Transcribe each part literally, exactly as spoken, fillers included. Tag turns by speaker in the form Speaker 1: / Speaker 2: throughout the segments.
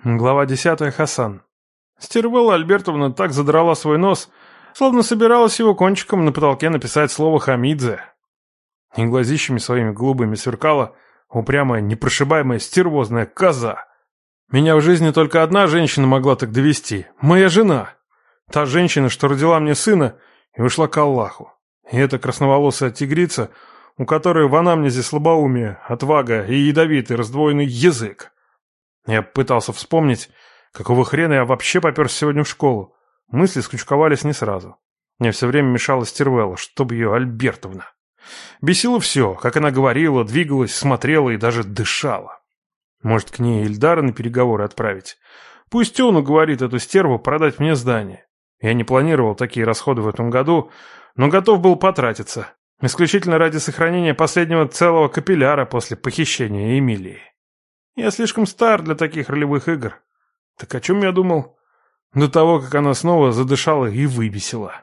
Speaker 1: Глава десятая. Хасан. Стервелла Альбертовна так задрала свой нос, словно собиралась его кончиком на потолке написать слово «Хамидзе». И глазищами своими голубыми сверкала упрямая, непрошибаемая, стервозная коза. Меня в жизни только одна женщина могла так довести — моя жена. Та женщина, что родила мне сына и ушла к Аллаху. И эта красноволосая тигрица, у которой в анамнезе слабоумие, отвага и ядовитый раздвоенный язык. Я пытался вспомнить, какого хрена я вообще поперся сегодня в школу. Мысли скучковались не сразу. Мне все время мешала Стервелла, чтоб ее Альбертовна. Бесило все, как она говорила, двигалась, смотрела и даже дышала. Может, к ней Ильдара на переговоры отправить? Пусть он уговорит эту стерву продать мне здание. Я не планировал такие расходы в этом году, но готов был потратиться. Исключительно ради сохранения последнего целого капилляра после похищения Эмилии. Я слишком стар для таких ролевых игр. Так о чем я думал? До того, как она снова задышала и выбесила.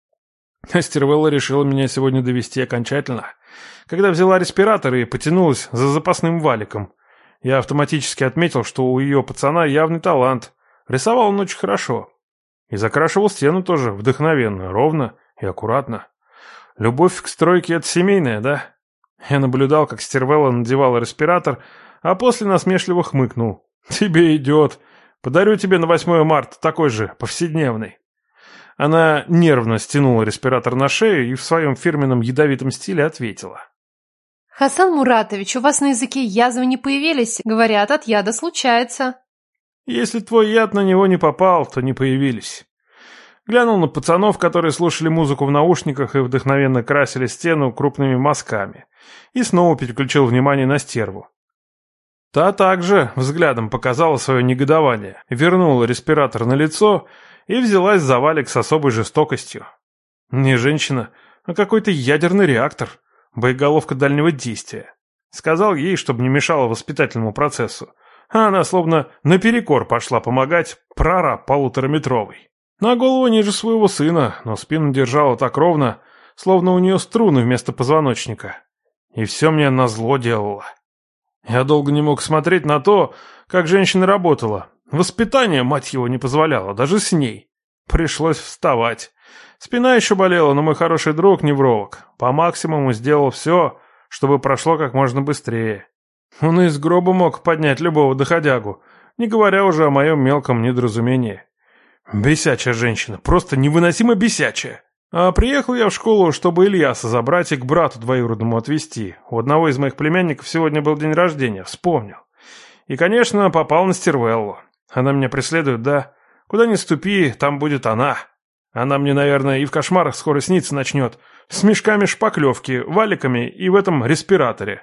Speaker 1: А Стервелла решила меня сегодня довести окончательно. Когда взяла респиратор и потянулась за запасным валиком, я автоматически отметил, что у ее пацана явный талант. Рисовал он очень хорошо. И закрашивал стену тоже вдохновенно, ровно и аккуратно. Любовь к стройке — это семейная, да? Я наблюдал, как Стервелла надевала респиратор, а после насмешливо хмыкнул. «Тебе идет. Подарю тебе на восьмое марта такой же, повседневный». Она нервно стянула респиратор на шею и в своем фирменном ядовитом стиле ответила.
Speaker 2: «Хасан Муратович, у вас на языке язвы не появились? Говорят, от яда случается».
Speaker 1: «Если твой яд на него не попал, то не появились». Глянул на пацанов, которые слушали музыку в наушниках и вдохновенно красили стену крупными мазками, и снова переключил внимание на стерву. Та также взглядом показала свое негодование, вернула респиратор на лицо и взялась за валик с особой жестокостью. Не женщина, а какой-то ядерный реактор, боеголовка дальнего действия. Сказал ей, чтобы не мешало воспитательному процессу, а она словно наперекор пошла помогать, прораб полутораметровый. На голову ниже своего сына, но спину держала так ровно, словно у нее струны вместо позвоночника. И все мне назло делала. Я долго не мог смотреть на то, как женщина работала. Воспитание, мать его, не позволяло, даже с ней. Пришлось вставать. Спина еще болела, но мой хороший друг-невролог по максимуму сделал все, чтобы прошло как можно быстрее. Он из гроба мог поднять любого доходягу, не говоря уже о моем мелком недоразумении. Бесячая женщина, просто невыносимо бесячая. А приехал я в школу, чтобы Ильяса забрать и к брату двоюродному отвезти. У одного из моих племянников сегодня был день рождения, вспомнил. И, конечно, попал на Стервеллу. Она меня преследует, да? Куда ни ступи, там будет она. Она мне, наверное, и в кошмарах скоро сниться начнет. С мешками шпаклевки, валиками и в этом респираторе.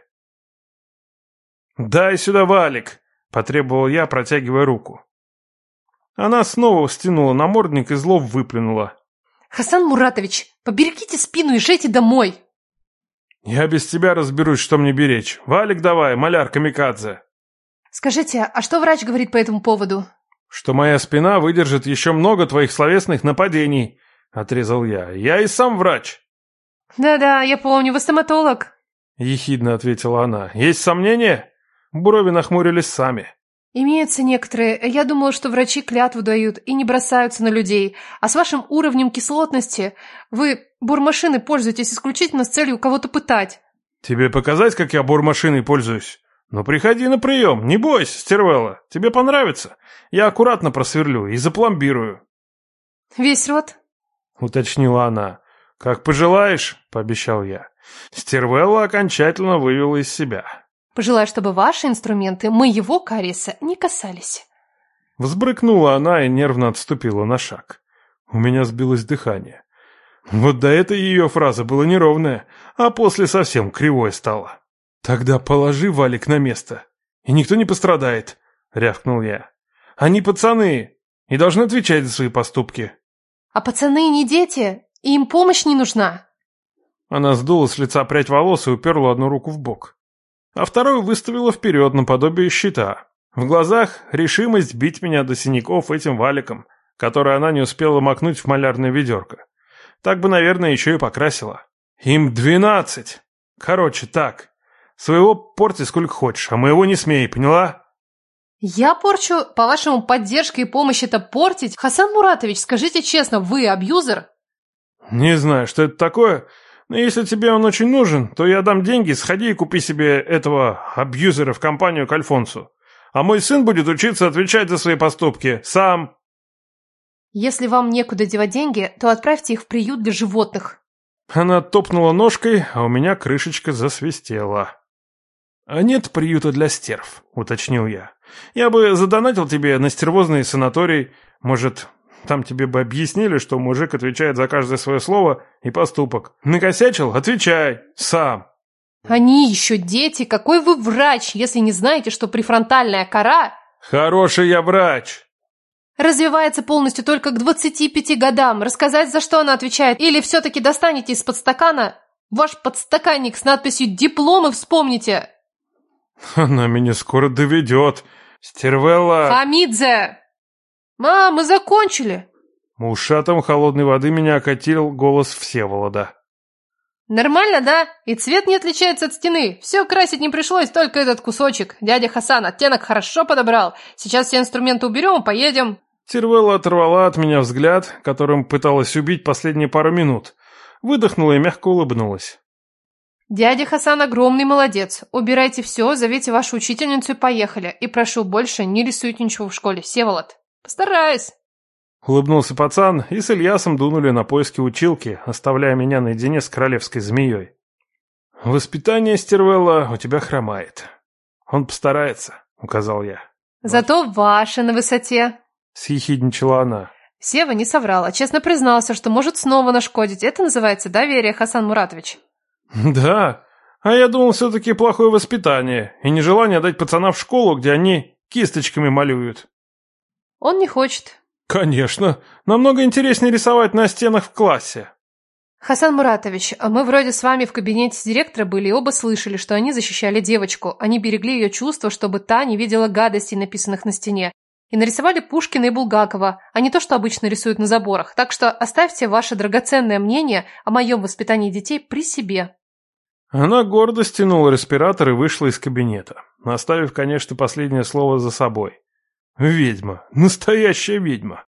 Speaker 1: «Дай сюда валик!» — потребовал я, протягивая руку. Она снова стянула намордник и зло выплюнула.
Speaker 2: «Хасан Муратович, поберегите спину и езжайте домой!»
Speaker 1: «Я без тебя разберусь, что мне беречь. Валик давай, маляр камикадзе!»
Speaker 2: «Скажите, а что врач говорит по этому поводу?»
Speaker 1: «Что моя спина выдержит еще много твоих словесных нападений», — отрезал я. «Я и сам врач».
Speaker 2: «Да-да, я помню, вы стоматолог»,
Speaker 1: — ехидно ответила она. «Есть сомнения?» Брови нахмурились сами.
Speaker 2: «Имеются некоторые. Я думала, что врачи клятву дают и не бросаются на людей. А с вашим уровнем кислотности вы бормашиной пользуетесь исключительно с целью кого-то пытать».
Speaker 1: «Тебе показать, как я бормашиной пользуюсь? Ну, приходи на прием, не бойся, Стервелла. Тебе понравится. Я аккуратно просверлю и запломбирую».
Speaker 2: «Весь рот?»
Speaker 1: — уточнила она. «Как пожелаешь», — пообещал я. Стервелла окончательно вывела из себя.
Speaker 2: «Пожелаю, чтобы ваши инструменты моего кариеса не касались».
Speaker 1: Взбрыкнула она и нервно отступила на шаг. У меня сбилось дыхание. Вот до этой ее фразы было неровное, а после совсем кривое стало. «Тогда положи валик на место, и никто не пострадает», — рявкнул я. «Они пацаны и должны отвечать за свои поступки».
Speaker 2: «А пацаны не дети, и им помощь не нужна».
Speaker 1: Она сдула с лица прядь волос и уперла одну руку в бок, а вторую выставила вперед наподобие щита. В глазах решимость бить меня до синяков этим валиком, который она не успела макнуть в малярное ведерко. Так бы, наверное, еще и покрасила. Им двенадцать. Короче, так. Своего порти сколько хочешь, а моего не смей, поняла?
Speaker 2: Я порчу, по-вашему, поддержка и помощь это портить? Хасан Муратович, скажите честно, вы абьюзер?
Speaker 1: Не знаю, что это такое, но если тебе он очень нужен, то я дам деньги, сходи и купи себе этого абьюзера в компанию к Альфонсу. А мой сын будет учиться отвечать за свои поступки. Сам.
Speaker 2: Если вам некуда девать деньги, то отправьте их в приют для животных.
Speaker 1: Она топнула ножкой, а у меня крышечка засвистела. «А нет приюта для стерв», — уточнил я. «Я бы задонатил тебе на стервозный санаторий. Может, там тебе бы объяснили, что мужик отвечает за каждое свое слово и поступок. Накосячил? Отвечай. Сам».
Speaker 2: Они еще дети. Какой вы врач, если не знаете, что префронтальная кора...
Speaker 1: «Хороший я врач».
Speaker 2: Развивается полностью только к двадцати пяти годам. Рассказать, за что она отвечает? Или все-таки достанете из-под стакана ваш подстаканник с надписью «Дипломы» вспомните?
Speaker 1: Она меня скоро доведет. Стервелла.
Speaker 2: Хамидзе! Мам, мы закончили.
Speaker 1: Ушатом холодной воды меня окатил голос Всеволода.
Speaker 2: Нормально, да? И цвет не отличается от стены. Все красить не пришлось, только этот кусочек. Дядя Хасан оттенок хорошо подобрал. Сейчас все инструменты уберем, поедем.
Speaker 1: Стервелла оторвала от меня взгляд, которым пыталась убить последние пару минут. Выдохнула и мягко улыбнулась.
Speaker 2: Дядя Хасан огромный молодец. Убирайте все, зовите вашу учительницу и поехали. И прошу, больше не рисуйте ничего в школе, Всеволод. Постараюсь.
Speaker 1: Улыбнулся пацан, и с Ильясом дунули на поиски училки, оставляя меня наедине с королевской змеей. «Воспитание, Стервелла, у тебя хромает. Он постарается», — указал я.
Speaker 2: Зато ваше на высоте.
Speaker 1: Съехидничала она.
Speaker 2: Сева не соврал, а честно признался, что может снова нашкодить. Это называется доверие, Хасан Муратович.
Speaker 1: «Да, а я думал, все-таки плохое воспитание и нежелание дать пацана в школу, где они кисточками малюют».
Speaker 2: Он не хочет.
Speaker 1: «Конечно, намного интереснее рисовать на стенах в классе».
Speaker 2: Хасан Муратович, а мы вроде с вами в кабинете директора были и оба слышали, что они защищали девочку. Они берегли ее чувства, чтобы та не видела гадостей, написанных на стене. И нарисовали Пушкина и Булгакова, а не то, что обычно рисуют на заборах. Так что оставьте ваше драгоценное мнение о моем воспитании детей при себе.
Speaker 1: Она гордо стянула респиратор и вышла из кабинета, оставив, конечно, последнее слово за собой. Ведьма, настоящая ведьма.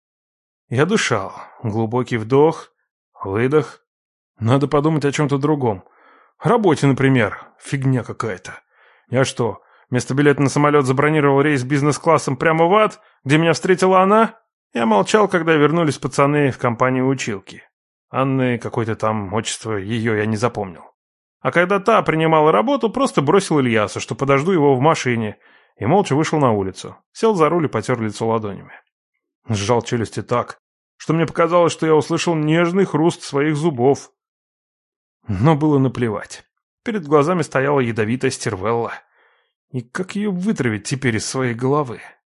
Speaker 1: Я дышал. Глубокий вдох, выдох. Надо подумать о чем-то другом. О работе, например. Фигня какая-то. Я что, вместо билета на самолет забронировал рейс бизнес-классом прямо в ад, где меня встретила она? Я молчал, когда вернулись пацаны в компанию училки. Анны какое-то там отчество, ее я не запомнил. А когда та принимала работу, просто бросил Ильяса, что подожду его в машине, и молча вышел на улицу. Сел за руль и потер лицо ладонями. Сжал челюсти так, что мне показалось, что я услышал нежный хруст своих зубов. Но было наплевать. Перед глазами стояла ядовитая Стервелла. И как ее вытравить теперь из своей головы?